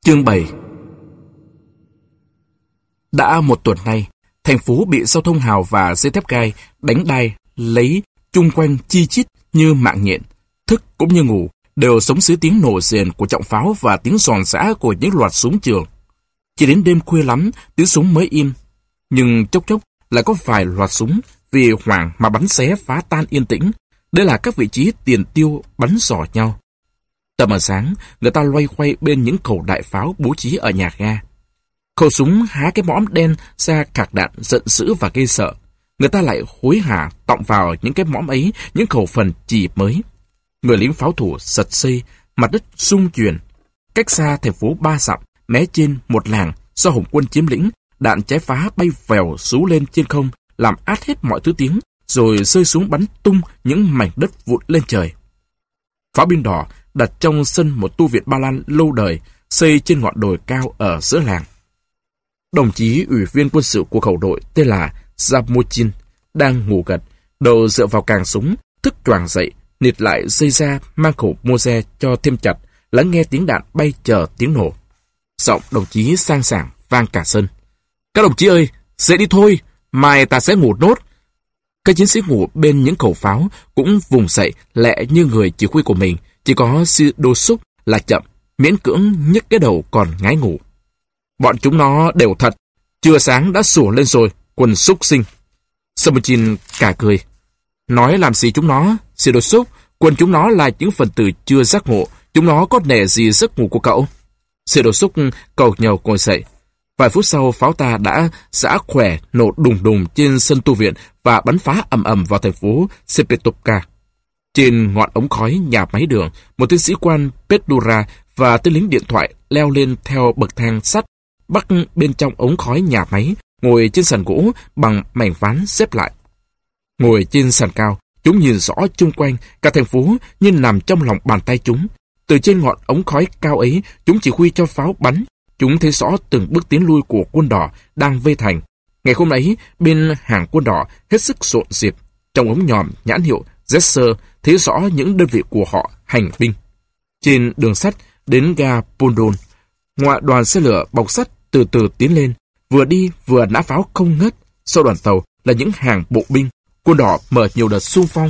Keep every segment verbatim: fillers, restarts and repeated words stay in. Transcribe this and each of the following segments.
Chương bảy. Đã một tuần nay, thành phố bị giao thông hào và dây thép gai đánh đai lấy chung quanh chi chít như mạng nhện. Thức cũng như ngủ đều sống dưới tiếng nổ rền của trọng pháo và tiếng giòn giã của những loạt súng trường. Chỉ đến đêm khuya lắm, tiếng súng mới im. Nhưng chốc chốc lại có vài loạt súng vì hoảng mà bắn xé phá tan yên tĩnh. Đây là các vị trí tiền tiêu bắn rò nhau. Tầm ở sáng, người ta loay quay bên những khẩu đại pháo bố trí ở nhà ga. Khẩu súng há cái mõm đen ra cạc đạn giận dữ và gây sợ. Người ta lại hối hả tọng vào những cái mõm ấy những khẩu phần chỉ mới. Người lính pháo thủ giật xây, mặt đất rung chuyển. Cách xa thành phố ba dặm, mé trên một làng do Hồng quân chiếm lĩnh, đạn trái phá bay vèo rú lên trên không, làm át hết mọi thứ tiếng, rồi rơi xuống bắn tung những mảnh đất vụn lên trời. Pháo binh đỏ đặt trong sân một tu viện Ba Lan lâu đời, xây trên ngọn đồi cao ở giữa làng. Đồng chí ủy viên quân sự của khẩu đội tên là Zamochin đang ngủ gật, đầu dựa vào càng súng, thức choàng dậy, nịt lại dây ra mang khẩu Moze cho thêm chặt, lắng nghe tiếng đạn bay chờ tiếng nổ. Giọng đồng chí sang sảng vang cả sân. Các đồng chí ơi, dậy đi thôi, mai ta sẽ ngủ nốt. Các chiến sĩ ngủ bên những khẩu pháo cũng vùng dậy lẹ như người chỉ huy của mình, chỉ có sư đô xúc là chậm, miễn cưỡng nhấc cái đầu còn ngái ngủ. Bọn chúng nó đều thật, trưa sáng đã sủa lên rồi, quần súc sinh. Samochin cả cười. Nói làm gì chúng nó, sư đô xúc, quần chúng nó là những phần tử chưa giác ngộ, chúng nó có nể gì giấc ngủ của cậu. Sư đô xúc cầu nhàu ngồi dậy. Vài phút sau, pháo ta đã giã khỏe nổ đùng đùng trên sân tu viện và bắn phá ầm ầm vào thành phố Sepetovka. Trên ngọn ống khói nhà máy đường, một tên sĩ quan Petlura và tên lính điện thoại leo lên theo bậc thang sắt, bắc bên trong ống khói nhà máy, ngồi trên sàn gỗ bằng mảnh ván xếp lại. Ngồi trên sàn cao, chúng nhìn rõ chung quanh, cả thành phố như nằm trong lòng bàn tay chúng. Từ trên ngọn ống khói cao ấy, chúng chỉ huy cho pháo bắn. Chúng thấy rõ từng bước tiến lui của quân đỏ đang vây thành. Ngày hôm ấy, bên hàng quân đỏ hết sức rộn rịp. Trong ống nhòm nhãn hiệu Jesser thấy rõ những đơn vị của họ hành binh. Trên đường sắt đến ga Pondon, ngoại đoàn xe lửa bọc sắt từ từ tiến lên, vừa đi vừa nã pháo không ngớt. Sau đoàn tàu là những hàng bộ binh, quân đỏ mở nhiều đợt xung phong.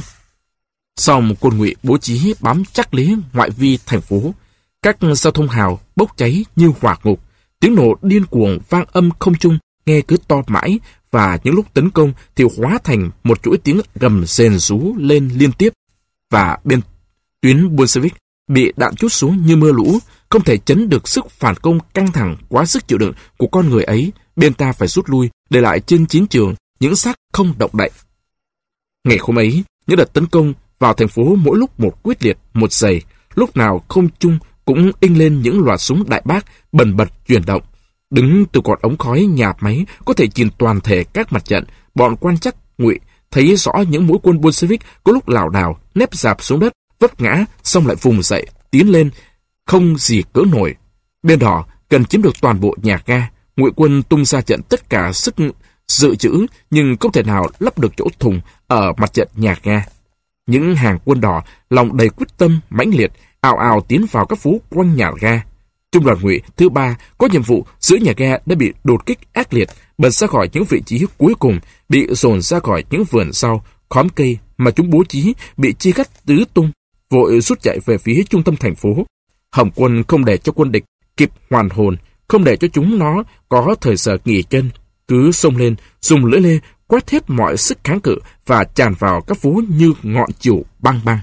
Song quân Ngụy bố trí bám chắc lý ngoại vi thành phố. Các giao thông hào bốc cháy như hỏa ngục, tiếng nổ điên cuồng vang âm không trung, nghe cứ to mãi, và những lúc tấn công thì hóa thành một chuỗi tiếng gầm rền rú lên liên tiếp. Và bên tuyến Bolshevik bị đạn trút xuống như mưa lũ, không thể chấn được sức phản công căng thẳng quá sức chịu đựng của con người ấy. Bên ta phải rút lui, để lại trên chiến trường những xác không động đậy. Ngày hôm ấy, những đợt tấn công vào thành phố mỗi lúc một quyết liệt, một dày, lúc nào không trung cũng inh lên những loạt súng đại bác bần bật chuyển động. Đứng từ cột ống khói nhà máy có thể nhìn toàn thể các mặt trận. Bọn quan chắc Ngụy thấy rõ những mũi quân Bolshevik có lúc lảo đảo nép dạp xuống đất, vấp ngã, xong lại vùng dậy, tiến lên, không gì cỡ nổi. Bên đỏ cần chiếm được toàn bộ nhà ga. Ngụy quân tung ra trận tất cả sức dự trữ, nhưng không thể nào lấp được chỗ thùng ở mặt trận nhà ga. Những hàng quân đỏ lòng đầy quyết tâm mãnh liệt, ào ào tiến vào các phố quanh nhà ga. Trung đoàn Ngụy thứ ba có nhiệm vụ giữ nhà ga đã bị đột kích ác liệt, bật ra khỏi những vị trí cuối cùng, bị dồn ra khỏi những vườn rau, khóm cây mà chúng bố trí, bị chia cắt tứ tung, vội rút chạy về phía trung tâm thành phố. Hồng quân không để cho quân địch kịp hoàn hồn, không để cho chúng nó có thời giờ nghỉ chân, cứ xông lên, dùng lưỡi lê quét hết mọi sức kháng cự và tràn vào các phố như ngọn chiều băng băng.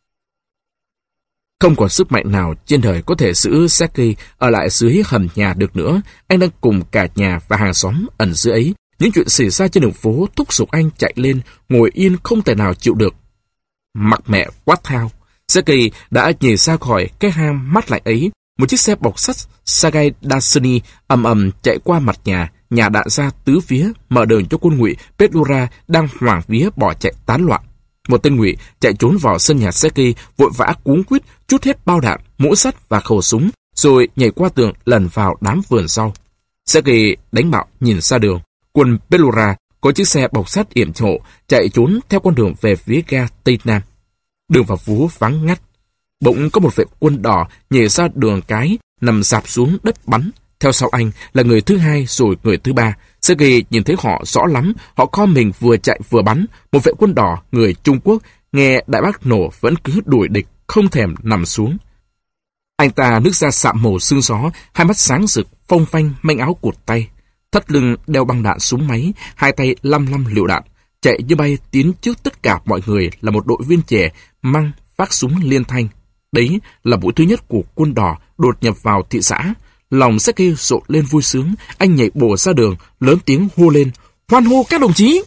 Không còn sức mạnh nào trên đời có thể giữ Sergei ở lại dưới hầm nhà được nữa. Anh đang cùng cả nhà và hàng xóm ẩn dưới ấy. Những chuyện xảy ra trên đường phố thúc giục anh chạy lên, ngồi yên không thể nào chịu được. Mặc mẹ quát thao, Sergei đã nhảy ra khỏi cái hang mát lạnh ấy. Một chiếc xe bọc sắt Sagai Dasani ầm ầm chạy qua mặt nhà, nhà đạn ra tứ phía, mở đường cho quân Ngụy Petlura đang hoảng vía bỏ chạy tán loạn. Một tên Ngụy chạy trốn vào sân nhà Sergei, vội vã cuống quýt trút hết bao đạn, mũ sắt và khẩu súng, rồi nhảy qua tường lần vào đám vườn sau. Sergei đánh bạo nhìn ra đường. Quân Petlura có chiếc xe bọc sắt yểm hộ chạy trốn theo con đường về phía ga Tây Nam. Đường vào phố vắng ngắt. Bỗng có một vệ quân đỏ nhảy ra đường cái, nằm rạp xuống đất bắn. Theo sau anh là người thứ hai rồi người thứ ba. Sergei nhìn thấy họ rõ lắm, họ co mình vừa chạy vừa bắn. Một vệ quân đỏ người Trung Quốc nghe đại bác nổ vẫn cứ đuổi địch, không thèm nằm xuống. Anh ta nước da sạm màu sương gió, hai mắt sáng rực, phông phanh, manh áo cụt tay, thắt lưng đeo băng đạn súng máy, hai tay lăm lăm lựu đạn, chạy như bay tiến trước tất cả mọi người là một đội viên trẻ mang vác súng liên thanh. Đấy là buổi thứ nhất của quân đỏ đột nhập vào thị xã. Lòng Sergei rộn lên vui sướng, anh nhảy bổ ra đường, lớn tiếng hô lên, hoan hô các đồng chí!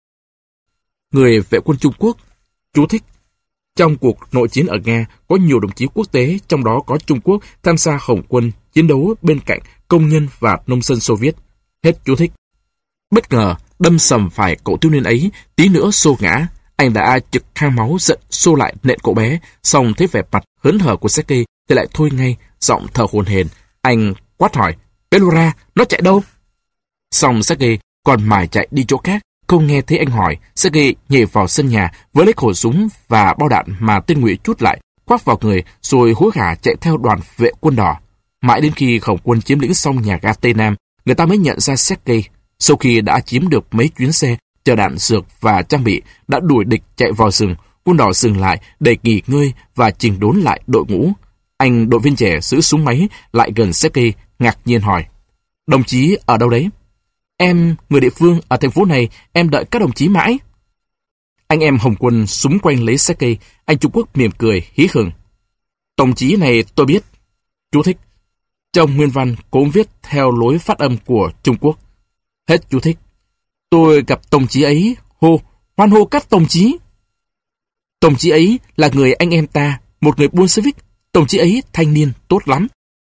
Người vệ quân Trung Quốc chú thích: trong cuộc nội chiến ở Nga, có nhiều đồng chí quốc tế, trong đó có Trung Quốc, tham gia Hồng quân, chiến đấu bên cạnh công nhân và nông dân Xô Viết. Hết chú thích. Bất ngờ, đâm sầm phải cậu thiếu niên ấy, tí nữa xô ngã. Anh đã trực khang máu giận xô lại nện cậu bé, xong thấy vẻ mặt hớn hở của Sergei thì lại thôi ngay, giọng thở hổn hển. Anh quát hỏi, Pelura, nó chạy đâu? Xong Sergei còn mải chạy đi chỗ khác, không nghe thấy anh hỏi. Sergei nhảy vào sân nhà với lấy khẩu súng và bao đạn mà tên ngụy trút lại, khoác vào người rồi hối hả chạy theo đoàn vệ quân đỏ. Mãi đến khi Hồng quân chiếm lĩnh xong nhà ga Tây Nam, người ta mới nhận ra Sergei. Sau khi đã chiếm được mấy chuyến xe chở đạn dược và trang bị, đã đuổi địch chạy vào rừng. Quân đỏ dừng lại để nghỉ ngơi và chỉnh đốn lại đội ngũ. Anh đội viên trẻ giữ súng máy lại gần Sergei, ngạc nhiên hỏi, đồng chí ở đâu đấy? Em người địa phương ở thành phố này, em đợi các đồng chí mãi. Anh em Hồng quân súng quanh lấy Sergei. Anh Trung Quốc mỉm cười hí hửng. Đồng chí này tôi biết. Chú thích: trong nguyên văn cũng viết theo lối phát âm của Trung Quốc. Hết chú thích. Tôi gặp đồng chí ấy, hô, hoan hô các đồng chí. Đồng chí ấy là người anh em ta, một người Bolshevik. Đồng chí ấy thanh niên tốt lắm.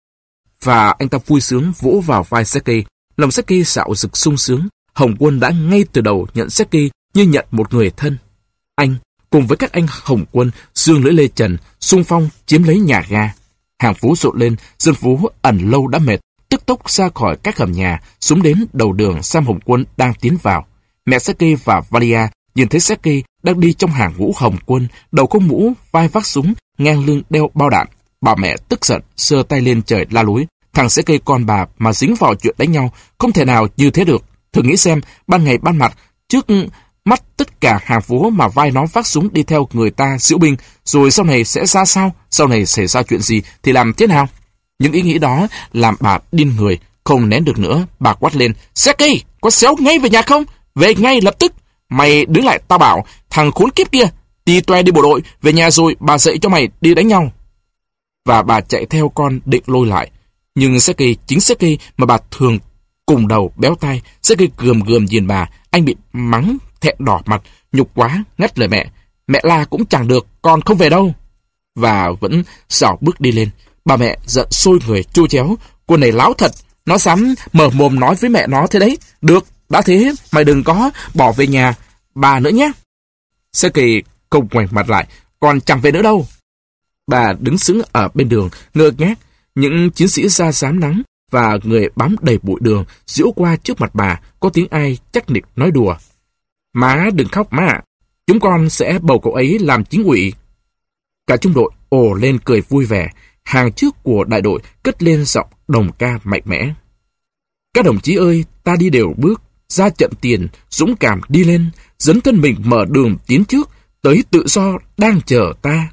Và anh ta vui sướng vỗ vào vai Sergei. Lòng Sergei xạo rực sung sướng. Hồng quân đã ngay từ đầu nhận Sergei như nhận một người thân. Anh, cùng với các anh Hồng quân, dương lưỡi lê trần, xung phong chiếm lấy nhà ga. Hàng phố rộn lên, dân phố ẩn lâu đã mệt, tức tốc ra khỏi các hầm nhà, xuống đến đầu đường Sam Hồng quân đang tiến vào. Mẹ Sergei và Valia nhìn thấy Sergei đang đi trong hàng ngũ Hồng quân, đầu không mũ, vai vác súng, ngang lưng đeo bao đạn. Bà mẹ tức giận, giơ tay lên trời la lối. Thằng Sergei con bà mà dính vào chuyện đánh nhau, không thể nào như thế được. Thử nghĩ xem, ban ngày ban mặt, trước mắt tất cả hàng phố mà vai nó vác súng đi theo người ta diễu binh, rồi sau này sẽ ra sao? Sau này xảy ra chuyện gì thì làm thế nào? Những ý nghĩ đó làm bà điên người, không nén được nữa. Bà quát lên, Sergei, có xéo ngay về nhà không? Về ngay lập tức. Mày đứng lại tao bảo, thằng khốn kiếp kia, đi toe đi bộ đội, về nhà rồi bà dạy cho mày đi đánh nhau. Và bà chạy theo con định lôi lại. Nhưng Sergei, chính Sergei mà bà thường cùng đầu béo tai, Sergei gườm gườm nhìn bà, anh bị mắng thẹn đỏ mặt, nhục quá, ngắt lời mẹ. Mẹ la cũng chẳng được, con không về đâu. Và vẫn xảo bước đi lên. Bà mẹ giận sôi người chua chéo, cô này láo thật, nó dám mở mồm nói với mẹ nó thế đấy. Được, đã thế, mày đừng có bỏ về nhà bà nữa nhé. Sergei không ngoảnh mặt lại, còn chẳng về nữa đâu. Bà đứng sững ở bên đường, ngơ ngác. Những chiến sĩ da xám nắng và người bám đầy bụi đường diễu qua trước mặt bà, có tiếng ai chắc nịch nói đùa. Má đừng khóc má ạ, chúng con sẽ bầu cậu ấy làm chính ủy. Cả trung đội ồ lên cười vui vẻ, hàng trước của đại đội cất lên giọng đồng ca mạnh mẽ. Các đồng chí ơi, ta đi đều bước, ra trận tiền, dũng cảm đi lên, dấn thân mình mở đường tiến trước, tới tự do đang chờ ta.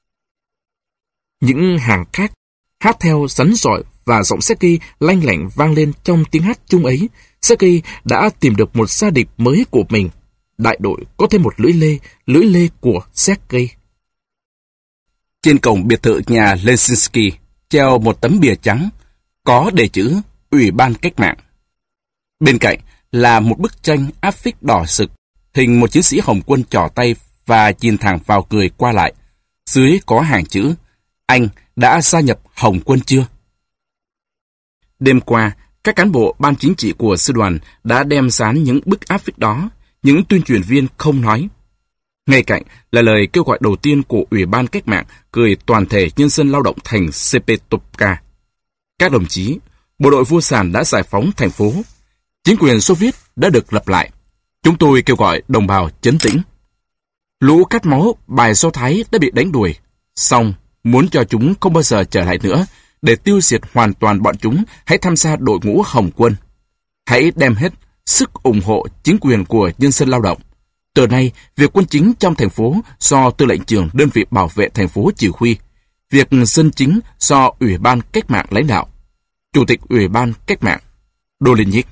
Những hàng khác hát theo rắn rỏi và giọng Sergei lanh lảnh vang lên trong tiếng hát chung ấy. Sergei đã tìm được một gia đình mới của mình. Đại đội có thêm một lưỡi lê, lưỡi lê của Sergei. Trên cổng biệt thự nhà Leszczynski treo một tấm bìa trắng có đề chữ Ủy ban Cách mạng. Bên cạnh là một bức tranh áp phích đỏ sực, hình một chiến sĩ Hồng quân trỏ tay và nhìn thẳng vào người qua lại. Dưới có hàng chữ: Anh đã gia nhập Hồng quân chưa? Đêm qua, các cán bộ ban chính trị của sư đoàn đã đem dán những bức áp phích đó. Những tuyên truyền viên không nói. Ngay cạnh là lời kêu gọi đầu tiên của Ủy ban Cách mạng gửi toàn thể nhân dân lao động thành Sepetovka. Các đồng chí, bộ đội vô sản đã giải phóng thành phố. Chính quyền Xô Viết đã được lập lại. Chúng tôi kêu gọi đồng bào trấn tĩnh. Lũ cắt máu bài Do Thái đã bị đánh đuổi. Xong, muốn cho chúng không bao giờ trở lại nữa, để tiêu diệt hoàn toàn bọn chúng, hãy tham gia đội ngũ Hồng quân. Hãy đem hết sức ủng hộ chính quyền của nhân dân lao động. Từ nay, việc quân chính trong thành phố do tư lệnh trưởng đơn vị bảo vệ thành phố chỉ huy. Việc dân chính do Ủy ban Cách mạng lãnh đạo. Chủ tịch Ủy ban Cách mạng Dolenyk.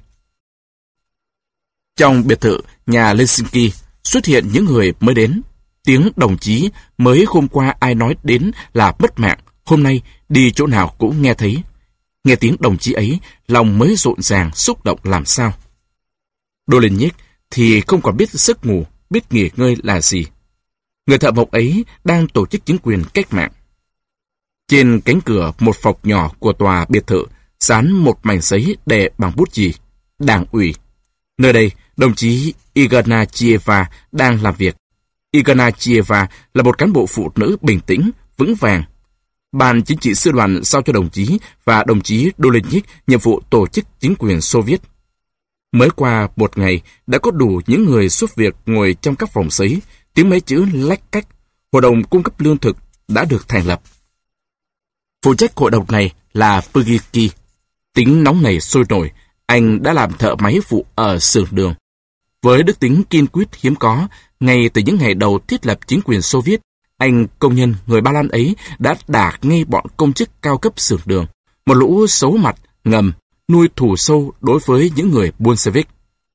Trong biệt thự nhà Helsinki xuất hiện những người mới đến. Tiếng đồng chí mới hôm qua ai nói đến là mất mạng, hôm nay đi chỗ nào cũng nghe thấy. Nghe tiếng đồng chí ấy, lòng mới rộn ràng, xúc động làm sao. Dolenyk thì không còn biết giấc ngủ, biết nghỉ ngơi là gì. Người thợ mộc ấy đang tổ chức chính quyền cách mạng. Trên cánh cửa một phòng nhỏ của tòa biệt thự dán một mảnh giấy đề bằng bút chì, Đảng ủy. Nơi đây, đồng chí Igana Chieva đang làm việc. Igana Chieva là một cán bộ phụ nữ bình tĩnh, vững vàng. Ban chính trị sư đoàn giao cho đồng chí và đồng chí Dolenyk nhiệm vụ tổ chức chính quyền Xô Viết. Mới qua một ngày, đã có đủ những người giúp việc ngồi trong các phòng giấy, tiếng mấy chữ lách cách. Hội đồng cung cấp lương thực đã được thành lập. Phụ trách hội đồng này là Pugiki. Tính nóng nảy sôi nổi, anh đã làm thợ máy phụ ở xưởng đường. Với đức tính kiên quyết hiếm có, ngay từ những ngày đầu thiết lập chính quyền Xô Viết, anh công nhân người Ba Lan ấy đã đả ngay bọn công chức cao cấp xưởng đường, một lũ xấu mặt, ngầm, nuôi thù sâu đối với những người Bolshevik.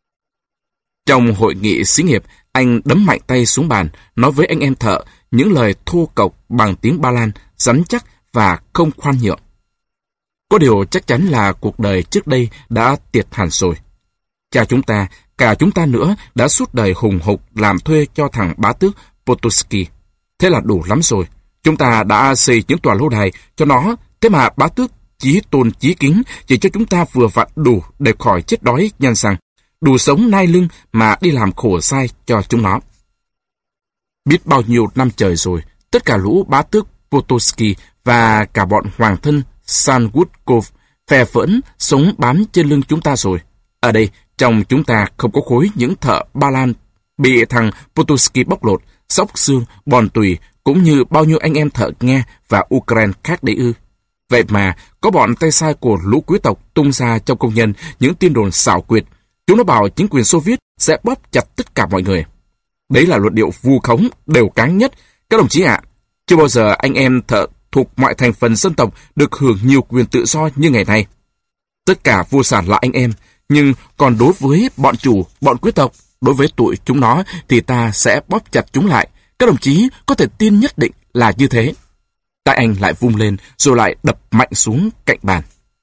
Trong hội nghị xí nghiệp, anh đấm mạnh tay xuống bàn, nói với anh em thợ những lời thô cộc bằng tiếng Ba Lan, rắn chắc và không khoan nhượng. Có điều chắc chắn là cuộc đời trước đây đã tiệt hẳn rồi. Cha chúng ta, cả chúng ta nữa đã suốt đời hùng hục làm thuê cho thằng bá tước Potocki. Thế là đủ lắm rồi. Chúng ta đã xây những tòa lâu đài cho nó, thế mà bá tước chí tôn chí kính chỉ cho chúng ta vừa vặn đủ để khỏi chết đói nhanh rằng, đủ sống nai lưng mà đi làm khổ sai cho chúng nó. Biết bao nhiêu năm trời rồi, tất cả lũ bá tước Potocki và cả bọn hoàng thân Sangutkov phè phỡn sống bám trên lưng chúng ta rồi. Ở đây, trong chúng ta không có khối những thợ Ba Lan bị thằng Potocki bóc lột, xóc xương, bòn tùy, cũng như bao nhiêu anh em thợ Nga và Ukraine khác đấy ư. Vậy mà, có bọn tay sai của lũ quý tộc tung ra trong công nhân những tin đồn xảo quyệt. Chúng nó bảo chính quyền Xô Viết sẽ bóp chặt tất cả mọi người. Đấy là luận điệu vu khống, đều cáng nhất. Các đồng chí ạ, chưa bao giờ anh em thợ thuộc mọi thành phần dân tộc được hưởng nhiều quyền tự do như ngày nay. Tất cả vô sản là anh em, nhưng còn đối với bọn chủ, bọn quý tộc, đối với tụi chúng nó thì ta sẽ bóp chặt chúng lại. Các đồng chí có thể tin nhất định là như thế. Tay anh lại vung lên rồi lại đập mạnh xuống cạnh bàn.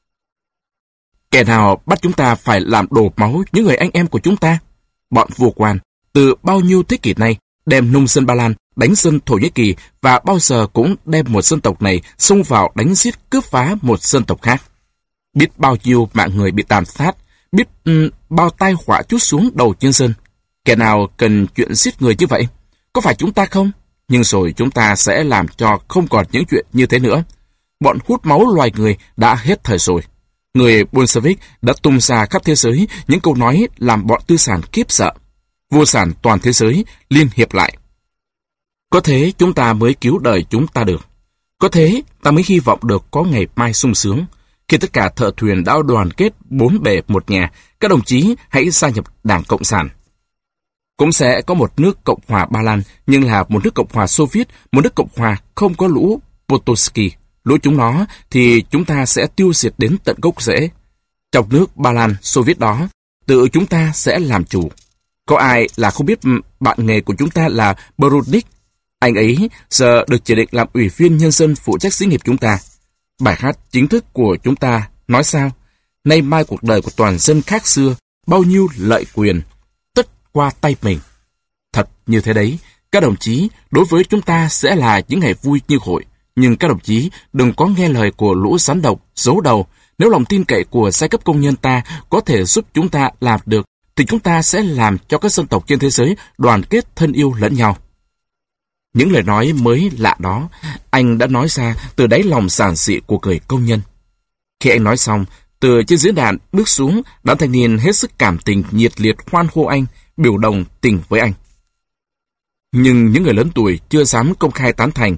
Kẻ nào bắt chúng ta phải làm đổ máu những người anh em của chúng ta? Bọn vua quan, từ bao nhiêu thế kỷ nay, đem nông dân Ba Lan đánh dân Thổ Nhĩ Kỳ và bao giờ cũng đem một dân tộc này xông vào đánh giết cướp phá một dân tộc khác. Biết bao nhiêu mạng người bị tàn sát, biết um, bao tai họa trút xuống đầu nhân dân. Kẻ nào cần chuyện giết người như vậy? Có phải chúng ta không? Nhưng rồi chúng ta sẽ làm cho không còn những chuyện như thế nữa. Bọn hút máu loài người đã hết thời rồi. Người Bolshevik đã tung ra khắp thế giới những câu nói làm bọn tư sản khiếp sợ. Vô sản toàn thế giới liên hiệp lại. Có thế chúng ta mới cứu đời chúng ta được. Có thế ta mới hy vọng được có ngày mai sung sướng. Khi tất cả thợ thuyền đã đoàn kết bốn bề một nhà, các đồng chí hãy gia nhập Đảng Cộng sản. Cũng sẽ có một nước Cộng hòa Ba Lan, nhưng là một nước Cộng hòa Xô Viết, một nước Cộng hòa không có lũ Potocki. Lũ chúng nó thì chúng ta sẽ tiêu diệt đến tận gốc rễ. Trong nước Ba Lan Xô Viết đó, tự chúng ta sẽ làm chủ. Có ai là không biết bạn nghề của chúng ta là Borodnik? Anh ấy giờ được chỉ định làm ủy viên nhân dân phụ trách xí nghiệp chúng ta. Bài hát chính thức của chúng ta nói sao? Nay mai cuộc đời của toàn dân khác xưa, bao nhiêu lợi quyền, tất qua tay mình. Thật như thế đấy, các đồng chí, đối với chúng ta sẽ là những ngày vui như hội. Nhưng các đồng chí đừng có nghe lời của lũ rắn độc, giấu đầu. Nếu lòng tin cậy của giai cấp công nhân ta có thể giúp chúng ta làm được, thì chúng ta sẽ làm cho các dân tộc trên thế giới đoàn kết thân yêu lẫn nhau. Những lời nói mới lạ đó, anh đã nói ra từ đáy lòng giản dị của người công nhân. Khi anh nói xong, từ trên diễn đàn bước xuống, đám thanh niên hết sức cảm tình nhiệt liệt hoan hô anh, biểu đồng tình với anh. Nhưng những người lớn tuổi chưa dám công khai tán thành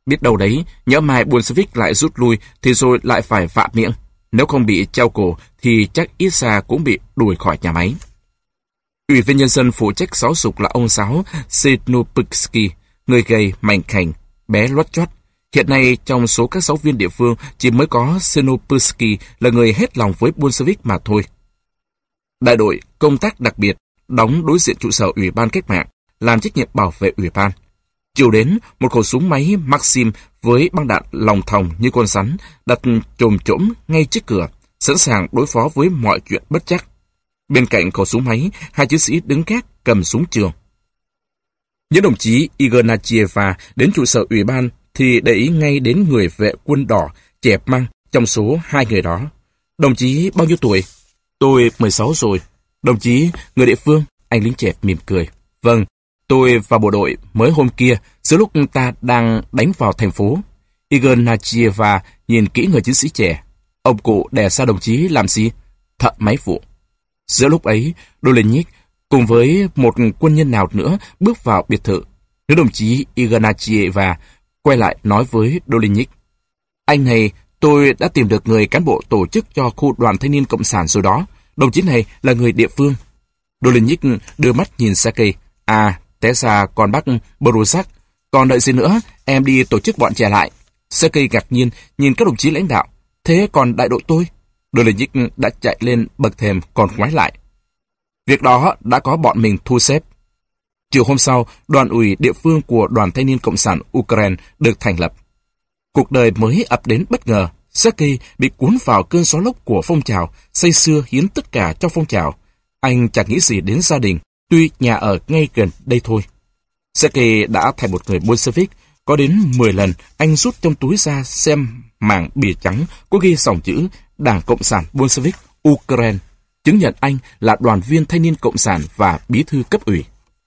Biết đâu đấy, nhỡ mai Bolshevik lại rút lui thì rồi lại phải vạ miệng. Nếu không bị treo cổ thì chắc ít ra cũng bị đuổi khỏi nhà máy. Ủy viên nhân dân phụ trách giáo dục là ông giáo Sinopitsky, người gầy, mảnh khảnh, bé loắt choắt. Hiện nay trong số các giáo viên địa phương chỉ mới có Sinopitsky là người hết lòng với Bolshevik mà thôi. Đại đội công tác đặc biệt đóng đối diện trụ sở Ủy ban Cách mạng, làm trách nhiệm bảo vệ ủy ban. Chiều đến, một khẩu súng máy Maxim với băng đạn lòng thòng như con rắn đặt chồm chỗm ngay trước cửa, sẵn sàng đối phó với mọi chuyện bất trắc. Bên cạnh khẩu súng máy, hai chiến sĩ đứng gác cầm súng trường. Những đồng chí Ignachieva đến trụ sở ủy ban thì để ý ngay đến người vệ quân đỏ chẹp măng trong số hai người đó. Đồng chí bao nhiêu tuổi? Tôi mười sáu rồi. Đồng chí, người địa phương? Anh lính chẹp mỉm cười. Vâng, tôi vào bộ đội mới hôm kia, giữa lúc ta đang đánh vào thành phố. Ignachieva nhìn kỹ người chiến sĩ trẻ. Ông cụ đè xa đồng chí làm gì? Thợ máy phụ. Giữa lúc ấy, Dolenyik cùng với một quân nhân nào nữa bước vào biệt thự. Nữ đồng chí Ignachieva quay lại nói với Dolenyik. Anh này, tôi đã tìm được người cán bộ tổ chức cho khu đoàn thanh niên cộng sản rồi đó. Đồng chí này là người địa phương. Dolenyik đưa mắt nhìn Sergei. À, té ra còn bác Borusak. Còn đợi gì nữa, em đi tổ chức bọn trẻ lại. Sergei ngạc nhiên nhìn các đồng chí lãnh đạo. Thế còn đại đội tôi? Dolenyik đã chạy lên bậc thềm còn ngoái lại. Việc đó đã có bọn mình thu xếp. Chiều hôm sau, đoàn ủy địa phương của Đoàn Thanh niên Cộng sản Ukraine được thành lập. Cuộc đời mới ập đến bất ngờ. Sergei bị cuốn vào cơn gió lốc của phong trào, say sưa hiến tất cả cho phong trào. Anh chẳng nghĩ gì đến gia đình, tuy nhà ở ngay gần đây thôi. Sergei đã thành một người Bolshevik. Có đến mười lần anh rút trong túi ra xem mảng bìa trắng có ghi dòng chữ Đảng Cộng sản Bolshevik Ukraine, chứng nhận anh là đoàn viên thanh niên cộng sản và bí thư cấp ủy.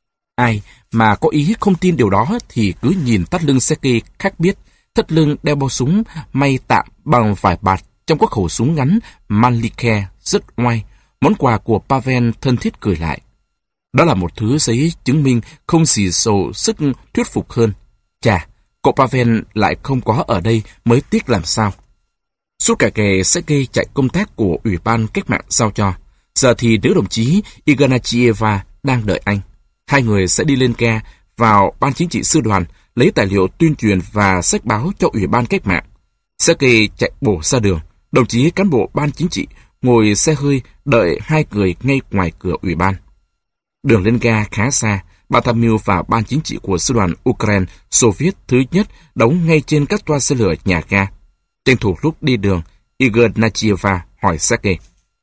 Ai mà có ý không tin điều đó thì cứ nhìn thắt lưng Sergei khác biết, thắt lưng đeo bao súng may tạm bằng vải bạt trong các khẩu súng ngắn Mannlicher rất oai. Món quà của Pavel thân thiết cười lại. Đó là một thứ giấy chứng minh không xì xồ sức thuyết phục hơn. Chà, cậu Pavel lại không có ở đây mới tiếc làm sao. Suốt cả ngày Sergei chạy công tác của Ủy ban Cách mạng giao cho. Giờ thì nữ đồng chí Ignachieva đang đợi anh. Hai người sẽ đi lên ga vào ban chính trị sư đoàn, lấy tài liệu tuyên truyền và sách báo cho Ủy ban Cách mạng. Sergei chạy bổ ra đường. Đồng chí cán bộ ban chính trị ngồi xe hơi đợi hai người ngay ngoài cửa Ủy ban. Đường lên ga khá xa. Ban tham mưu và ban chính trị của sư đoàn Ukraine Xô Viết thứ nhất đóng ngay trên các toa xe lửa nhà ga. Tranh thủ lúc đi đường, Ignachieva hỏi Sergei.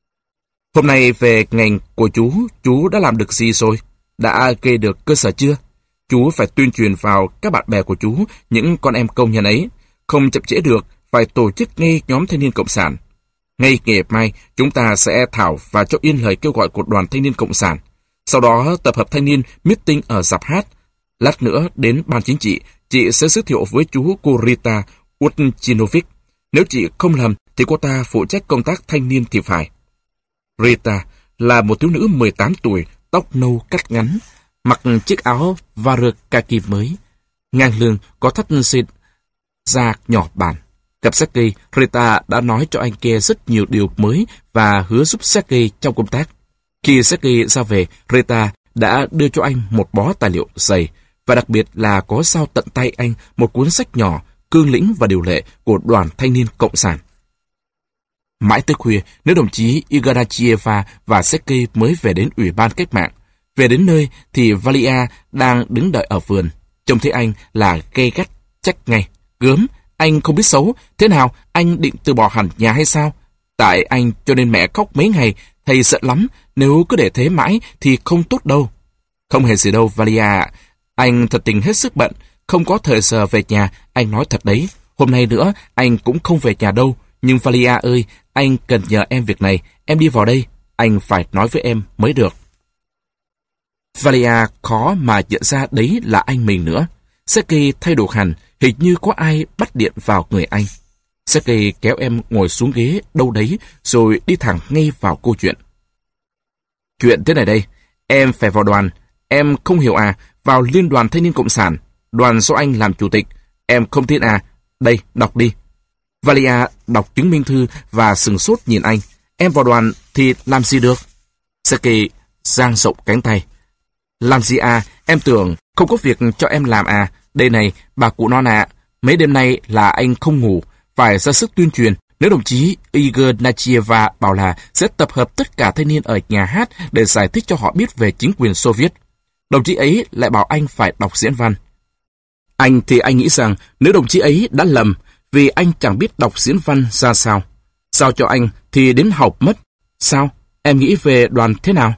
Hôm nay về ngành của chú, chú đã làm được gì rồi? Đã gây được cơ sở chưa? Chú phải tuyên truyền vào các bạn bè của chú, những con em công nhân ấy. Không chậm trễ được, phải tổ chức ngay nhóm thanh niên cộng sản. Ngay ngày mai, chúng ta sẽ thảo và cho yên lời kêu gọi của đoàn thanh niên cộng sản. Sau đó tập hợp thanh niên meeting ở rạp hát. Lát nữa đến ban chính trị, chị sẽ giới thiệu với chú cô Rita Urchinovic. Nếu chị không lầm thì cô ta phụ trách công tác thanh niên thì phải. Rita là một thiếu nữ mười tám tuổi, tóc nâu cắt ngắn, mặc chiếc áo varer kaki mới. Ngang lưng có thắt xịt da nhỏ bản. Gặp Sergei, Rita đã nói cho anh nghe rất nhiều điều mới và hứa giúp Sergei trong công tác. Khi Sergei ra về, Rita đã đưa cho anh một bó tài liệu dày và đặc biệt là có giao tận tay anh một cuốn sách nhỏ, cương lĩnh và điều lệ của Đoàn Thanh niên Cộng sản. Mãi tới khuya, nữ đồng chí Ignachieva và Sergei mới về đến Ủy ban Cách mạng. Về đến nơi thì Valia đang đứng đợi ở vườn. Trông thấy anh là gay gắt, trách ngay. Gớm, anh không biết xấu. Thế nào, anh định từ bỏ hẳn nhà hay sao? Tại anh cho nên mẹ khóc mấy ngày, thầy sợ lắm. Nếu cứ để thế mãi thì không tốt đâu. Không hề gì đâu, Valia. Anh thật tình hết sức bận, không có thời giờ về nhà, anh nói thật đấy. Hôm nay nữa, anh cũng không về nhà đâu. Nhưng Valia ơi, anh cần nhờ em việc này, em đi vào đây, anh phải nói với em mới được. Valia khó mà nhận ra đấy là anh mình nữa. Sergei thay đổi hẳn, hình như có ai bắt điện vào người anh. Sergei kéo em ngồi xuống ghế đâu đấy, rồi đi thẳng ngay vào câu chuyện. Chuyện thế này đây, em phải vào đoàn, em không hiểu à, vào Liên đoàn Thanh niên Cộng sản, đoàn do anh làm chủ tịch, Em không tin à? Đây, đọc đi. Valia đọc chứng minh thư và sừng sốt nhìn anh. Em vào đoàn thì làm gì được? Sergei dang rộng cánh tay. Làm gì à? Em tưởng không có việc cho em làm à? Đây này, bà cụ non ạ. Mấy đêm nay là anh không ngủ, phải ra sức tuyên truyền. Nếu đồng chí Igor Nachieva bảo là sẽ tập hợp tất cả thanh niên ở nhà hát để giải thích cho họ biết về chính quyền Xô Viết, đồng chí ấy lại bảo anh phải đọc diễn văn. Anh thì anh nghĩ rằng nếu đồng chí ấy đã lầm, vì anh chẳng biết đọc diễn văn ra sao. Sao cho anh thì đến học mất. Sao? Em nghĩ về đoàn thế nào?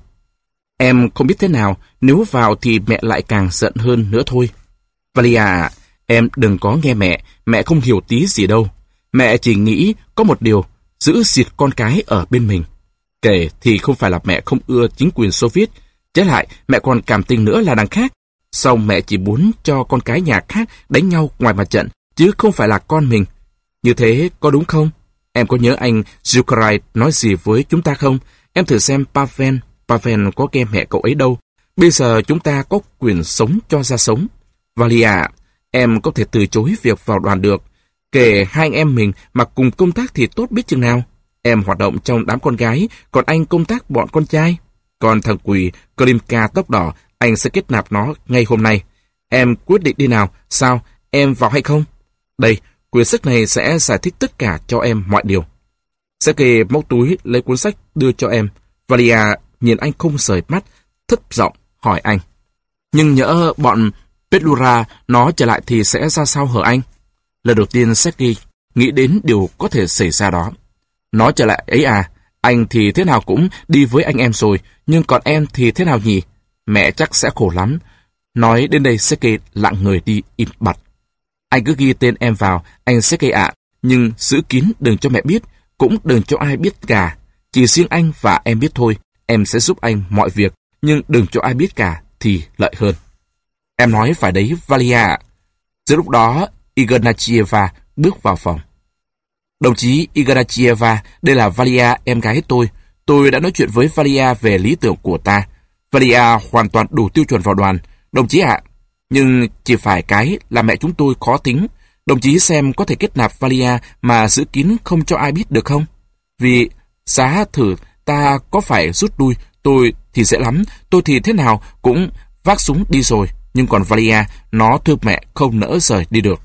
Em không biết thế nào, nếu vào thì mẹ lại càng giận hơn nữa thôi. Valia à, em đừng có nghe mẹ, mẹ không hiểu tí gì đâu. Mẹ chỉ nghĩ có một điều, giữ xịt con cái ở bên mình. Kể thì không phải là mẹ không ưa chính quyền Xô Viết, trái lại mẹ còn cảm tình nữa là đằng khác. Xong mẹ chỉ muốn cho con cái nhà khác đánh nhau ngoài mặt trận, chứ không phải là con mình. Như thế có đúng không? Em có nhớ anh Zuccarite nói gì với chúng ta không? Em thử xem Pavel, Pavel có nghe mẹ cậu ấy đâu. Bây giờ chúng ta có quyền sống cho ra sống. Valia, em có thể từ chối việc vào đoàn được. Kể hai anh em mình mà cùng công tác thì tốt biết chừng nào. Em hoạt động trong đám con gái, còn anh công tác bọn con trai. Còn thằng quỷ Klimka tóc đỏ, anh sẽ kết nạp nó ngay hôm nay. Em quyết định đi nào? Sao? Em vào hay không? Đây, quyển sách này sẽ giải thích tất cả cho em mọi điều. Sergei móc túi lấy cuốn sách đưa cho em. Valia nhìn anh không rời mắt, thấp giọng hỏi anh. Nhưng nhỡ bọn Petlura nó trở lại thì sẽ ra sao hả anh? Lần đầu tiên Sergei nghĩ đến điều có thể xảy ra đó. Nó trở lại ấy à? Anh thì thế nào cũng đi với anh em rồi, nhưng còn em thì thế nào nhỉ? Mẹ chắc sẽ khổ lắm. Nói đến đây Sergei lặng người đi im bặt. Anh cứ ghi tên em vào, anh Sergei ạ, nhưng giữ kín đừng cho mẹ biết, cũng đừng cho ai biết cả. Chỉ riêng anh và em biết thôi, em sẽ giúp anh mọi việc, nhưng đừng cho ai biết cả thì lợi hơn. Em nói phải đấy Valia ạ. Giữa lúc đó, Igor Nachieva bước vào phòng. Đồng chí Igor Nachieva, đây là Valia, em gái tôi. Tôi đã nói chuyện với Valia về lý tưởng của ta. Valia hoàn toàn đủ tiêu chuẩn vào đoàn. Đồng chí ạ, nhưng chỉ phải cái là mẹ chúng tôi khó tính. Đồng chí xem có thể kết nạp Valia mà giữ kín không cho ai biết được không? Vì giá thử ta có phải rút lui, tôi thì dễ lắm, tôi thì thế nào cũng vác súng đi rồi. Nhưng còn Valia, nó thương mẹ không nỡ rời đi được.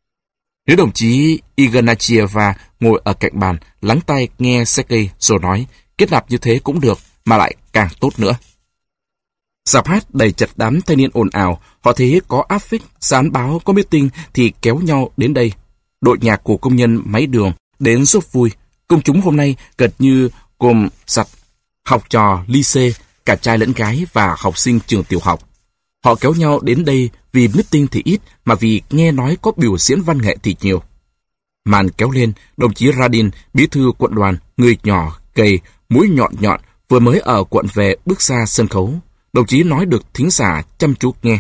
Nếu đồng chí Igor Nachieva ngồi ở cạnh bàn, lắng tai nghe Sergei rồi nói, kết nạp như thế cũng được, mà lại càng tốt nữa. Dạp hát đầy chật đám thanh niên ồn ào, họ thấy có áp phích, dán báo, có meeting thì kéo nhau đến đây. Đội nhạc của công nhân máy đường đến giúp vui. Công chúng hôm nay gần như gồm sạch học trò lycée, cả trai lẫn gái và học sinh trường tiểu học. Họ kéo nhau đến đây vì meeting thì ít, mà vì nghe nói có biểu diễn văn nghệ thì nhiều. Màn kéo lên, đồng chí Radin, bí thư quận đoàn, người nhỏ, gầy, mũi nhọn nhọn, vừa mới ở quận về bước ra sân khấu. Đồng chí nói được thính giả chăm chú nghe.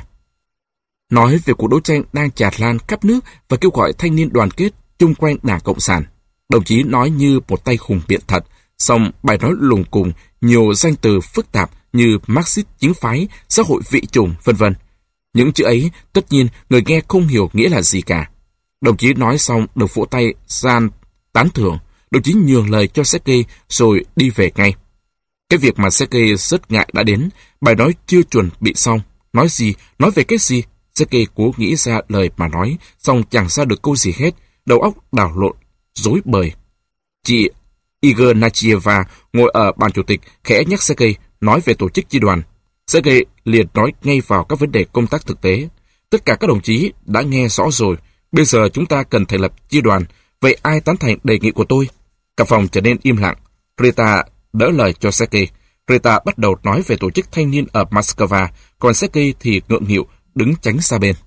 Nói về cuộc đấu tranh đang tràn lan khắp nước và kêu gọi thanh niên đoàn kết chung quanh Đảng Cộng sản. Đồng chí nói như một tay hùng biện thật, song bài nói lùng cùng, nhiều danh từ phức tạp như Marxist chính phái, xã hội vị chủng, vân vân. Những chữ ấy, tất nhiên, người nghe không hiểu nghĩa là gì cả. Đồng chí nói xong được vỗ tay gian tán thưởng, đồng chí nhường lời cho Sergei rồi đi về ngay. Cái việc mà Sergei rất ngại đã đến, bài nói chưa chuẩn bị xong. Nói gì, nói về cái gì? Sergei cố nghĩ ra lời mà nói, xong chẳng ra được câu gì hết, đầu óc đảo lộn, rối bời. Chị Igor Nachieva ngồi ở bàn chủ tịch, khẽ nhắc Sergei nói về tổ chức chi đoàn. Sergei liền nói ngay vào các vấn đề công tác thực tế. Tất cả các đồng chí đã nghe rõ rồi, bây giờ chúng ta cần thành lập chi đoàn, vậy ai tán thành đề nghị của tôi? Cả phòng trở nên im lặng. Rita đỡ lời cho Sergei. Rita bắt đầu nói về tổ chức thanh niên ở Moscow, còn Sergei thì ngượng nghịu đứng tránh xa bên.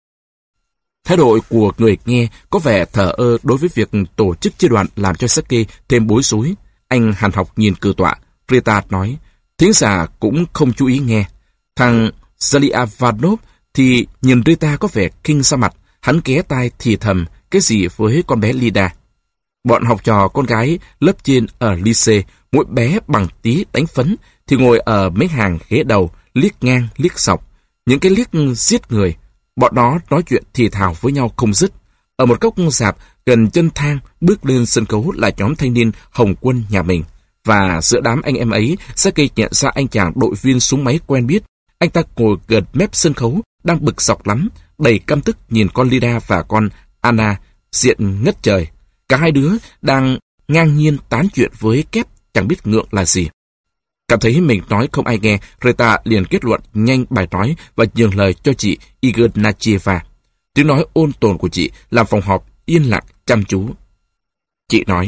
Thái độ của người nghe có vẻ thờ ơ đối với việc tổ chức chi đoàn làm cho Sergei thêm bối rối. Anh hàn học nhìn cử tọa. Rita nói, thính giả cũng không chú ý nghe. Thằng Zaliavanov thì nhìn Rita có vẻ kinh ra mặt, hắn ghé tai thì thầm cái gì với con bé Lida. Bọn học trò con gái lớp trên ở lycée, mỗi bé bằng tí đánh phấn, thì ngồi ở mấy hàng ghế đầu, liếc ngang, liếc dọc. Những cái liếc giết người. Bọn nó nói chuyện thì thào với nhau không dứt. Ở một góc rạp gần chân thang bước lên sân khấu là nhóm thanh niên Hồng Quân nhà mình. Và giữa đám anh em ấy, Sergei nhận ra anh chàng đội viên súng máy quen biết. Anh ta ngồi gần mép sân khấu, đang bực dọc lắm, đầy căm tức nhìn con Lida và con Anna diện ngất trời. Cả hai đứa đang ngang nhiên tán chuyện với Kép chẳng biết ngượng là gì. Cảm thấy mình nói không ai nghe, Rita liền kết luận nhanh bài nói và nhường lời cho chị Ignachieva. Tiếng nói ôn tồn của chị làm phòng họp yên lặng chăm chú. Chị nói: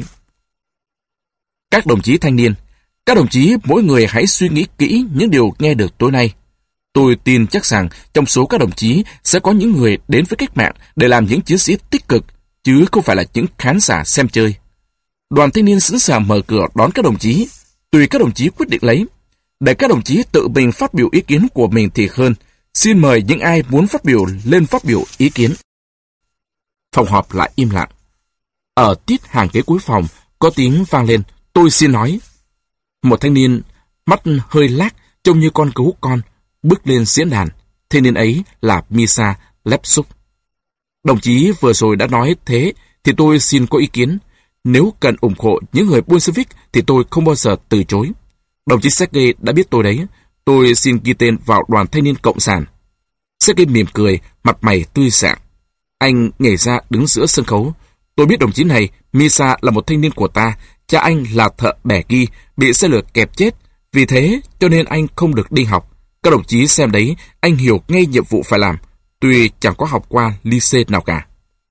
Các đồng chí thanh niên, các đồng chí mỗi người hãy suy nghĩ kỹ những điều nghe được tối nay. Tôi tin chắc rằng trong số các đồng chí sẽ có những người đến với cách mạng để làm những chiến sĩ tích cực, chứ không phải là những khán giả xem chơi. Đoàn thanh niên sẵn sàng mở cửa đón các đồng chí, tùy các đồng chí quyết định lấy. Để các đồng chí tự mình phát biểu ý kiến của mình thì hơn. Xin mời những ai muốn phát biểu lên phát biểu ý kiến. Phòng họp lại im lặng. Ở tít hàng ghế cuối phòng, có tiếng vang lên: Tôi xin nói. Một thanh niên, mắt hơi lác, trông như con gấu con, bước lên diễn đàn. Thanh niên ấy là Misa Lepsuk. Đồng chí vừa rồi đã nói thế, thì tôi xin có ý kiến. Nếu cần ủng hộ những người Bolshevik thì tôi không bao giờ từ chối. Đồng chí Sergei đã biết tôi đấy. Tôi xin ghi tên vào đoàn thanh niên cộng sản. Sergei mỉm cười, mặt mày tươi sáng. Anh nhảy ra đứng giữa sân khấu. Tôi biết đồng chí này, Misa là một thanh niên của ta. Cha anh là thợ bẻ ghi, bị xe lửa kẹp chết. Vì thế cho nên anh không được đi học. Các đồng chí xem đấy, anh hiểu ngay nhiệm vụ phải làm, tuy chẳng có học qua lycée nào cả.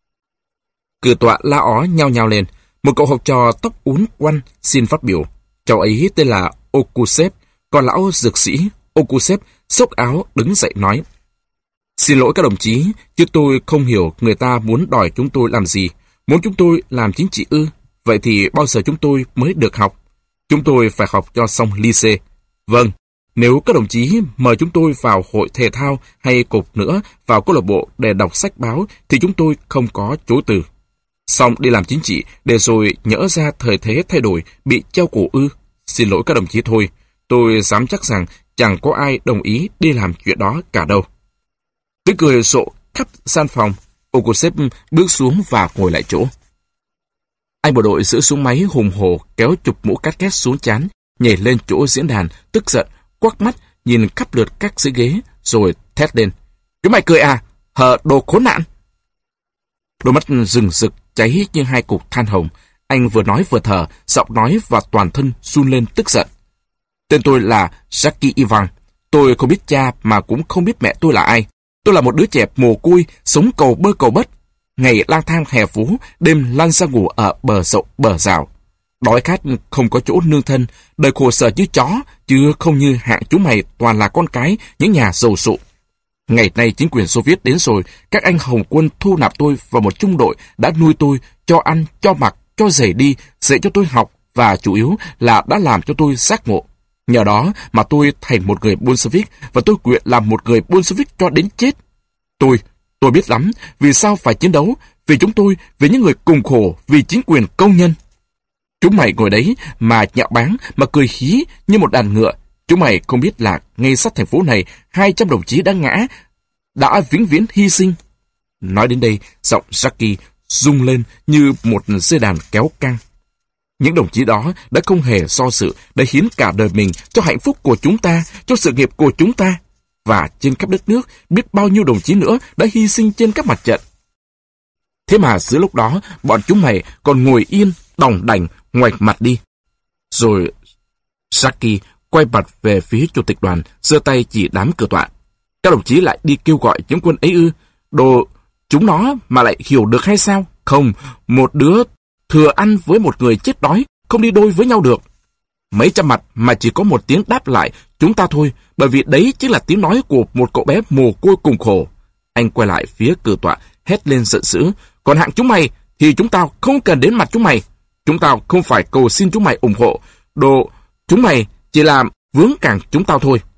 Cử tọa la ó nhao nhao lên. Một cậu học trò tóc uốn quăn xin phát biểu. Cháu ấy tên là Okusev, còn lão dược sĩ Okusev xốc áo đứng dậy nói: Xin lỗi các đồng chí, chứ tôi không hiểu người ta muốn đòi chúng tôi làm gì. Muốn chúng tôi làm chính trị ư? Vậy thì bao giờ chúng tôi mới được học? Chúng tôi phải học cho xong lycée. Vâng, nếu các đồng chí mời chúng tôi vào hội thể thao hay cục nữa vào câu lạc bộ để đọc sách báo thì chúng tôi không có chối từ. Xong đi làm chính trị để rồi nhỡ ra thời thế thay đổi, bị treo cổ ư? Xin lỗi các đồng chí thôi, tôi dám chắc rằng chẳng có ai đồng ý đi làm chuyện đó cả đâu. Tiếng cười rộ khắp gian phòng. Okusev bước xuống và ngồi lại chỗ. Anh bộ đội giữ súng máy hùng hổ kéo chụp mũ cát két xuống trán, nhảy lên chỗ diễn đàn, tức giận, quắc mắt nhìn khắp lượt các dưới ghế, rồi thét lên: Chúng mày cười à? Hờ đồ khốn nạn! Đôi mắt rừng rực cháy như hai cục than hồng. Anh vừa nói vừa thở, giọng nói và toàn thân run lên tức giận. Tên tôi là Jackie Ivan. Tôi không biết cha mà cũng không biết mẹ tôi là ai. Tôi là một đứa trẻ mồ côi, sống cầu bơ cầu bất. Ngày lang thang hè phố, đêm lăn ra ngủ ở bờ rộng bờ rào. Đói khát không có chỗ nương thân, đời khổ sở như chó, chứ không như hạng chúng mày toàn là con cái những nhà giàu sụ. Ngày nay chính quyền Xô Viết đến rồi, các anh Hồng Quân thu nạp tôi vào một trung đội đã nuôi tôi, cho ăn, cho mặc, cho giày đi, dạy cho tôi học và chủ yếu là đã làm cho tôi giác ngộ. Nhờ đó mà tôi thành một người Bolshevik và tôi nguyện làm một người Bolshevik cho đến chết. Tôi, tôi biết lắm vì sao phải chiến đấu, vì chúng tôi, vì những người cùng khổ, vì chính quyền công nhân. Chúng mày ngồi đấy mà nhạo báng, mà cười hí như một đàn ngựa. Chúng mày không biết là ngay sát thành phố này, hai trăm đồng chí đã ngã, đã vĩnh viễn hy sinh. Nói đến đây, giọng Jackie rung lên như một dây đàn kéo căng. Những đồng chí đó đã không hề do dự, đã hiến cả đời mình cho hạnh phúc của chúng ta, cho sự nghiệp của chúng ta. Và trên khắp đất nước, biết bao nhiêu đồng chí nữa đã hy sinh trên các mặt trận. Thế mà giữa lúc đó, bọn chúng mày còn ngồi yên, đòng đành, ngoạch mặt đi. Rồi Jackie quay mặt về phía chủ tịch đoàn, giơ tay chỉ đám cử tọa. Các đồng chí lại đi kêu gọi những quân ấy ư? Đồ chúng nó mà lại hiểu được hay sao? Không, một đứa thừa ăn với một người chết đói, không đi đôi với nhau được. Mấy trăm mặt mà chỉ có một tiếng đáp lại chúng ta thôi, bởi vì đấy chính là tiếng nói của một cậu bé mồ côi cùng khổ. Anh quay lại phía cử tọa, hét lên giận dữ. Còn hạng chúng mày thì chúng tao không cần đến mặt chúng mày. Chúng tao không phải cầu xin chúng mày ủng hộ. Đồ chúng mày chỉ làm vướng cản chúng tao thôi.